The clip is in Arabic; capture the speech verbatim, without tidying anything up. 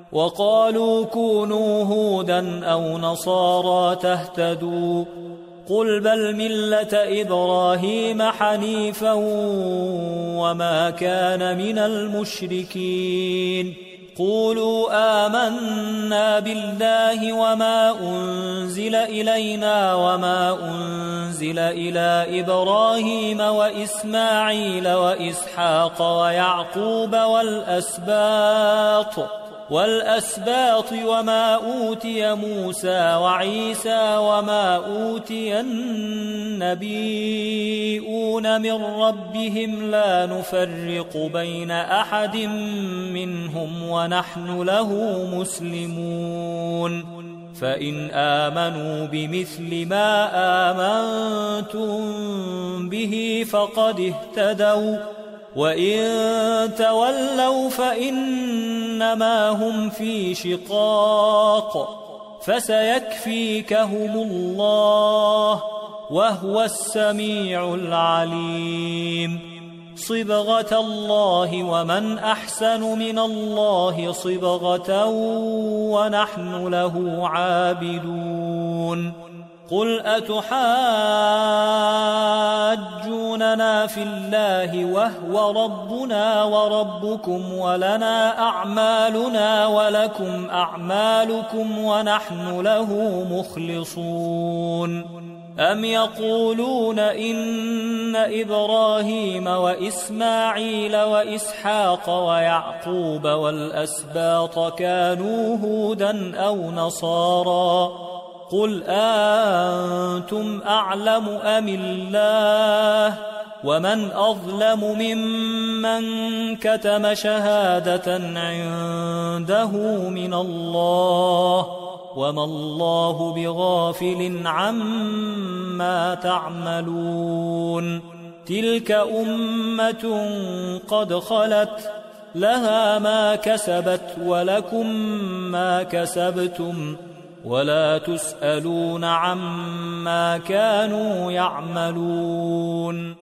وقالوا كونوا هودا أو نصارى تهتدوا قل بل ملة إبراهيم حنيفا وما كان من المشركين قولوا آمنا بالله وما أنزل إلينا وما أنزل إلى إبراهيم وإسماعيل وإسحاق ويعقوب والأسباط والأسباط وما أوتي موسى وعيسى وما أوتي النبيون من ربهم لا نفرق بين أحد منهم ونحن له مسلمون فإن آمنوا بمثل ما آمنتم به فقد اهتدوا وإن تولوا فإنما هم في شقاق فسيكفيكهم الله وهو السميع العليم صبغة الله ومن أحسن من الله صبغة ونحن له عابدون قل أتحاجوننا في الله وهو ربنا وربكم ولنا أعمالنا ولكم أعمالكم ونحن له مخلصون أم يقولون إن إبراهيم وإسماعيل وإسحاق ويعقوب والأسباط كانوا هودا أو نصارى قل أنتم أعلم أم الله ومن أظلم ممن كتم شهادة عنده من الله وما الله بغافل عما تعملون تلك أمة قد خلت لها ما كسبت ولكم ما كسبتم ولا تسألون عما كانوا يعملون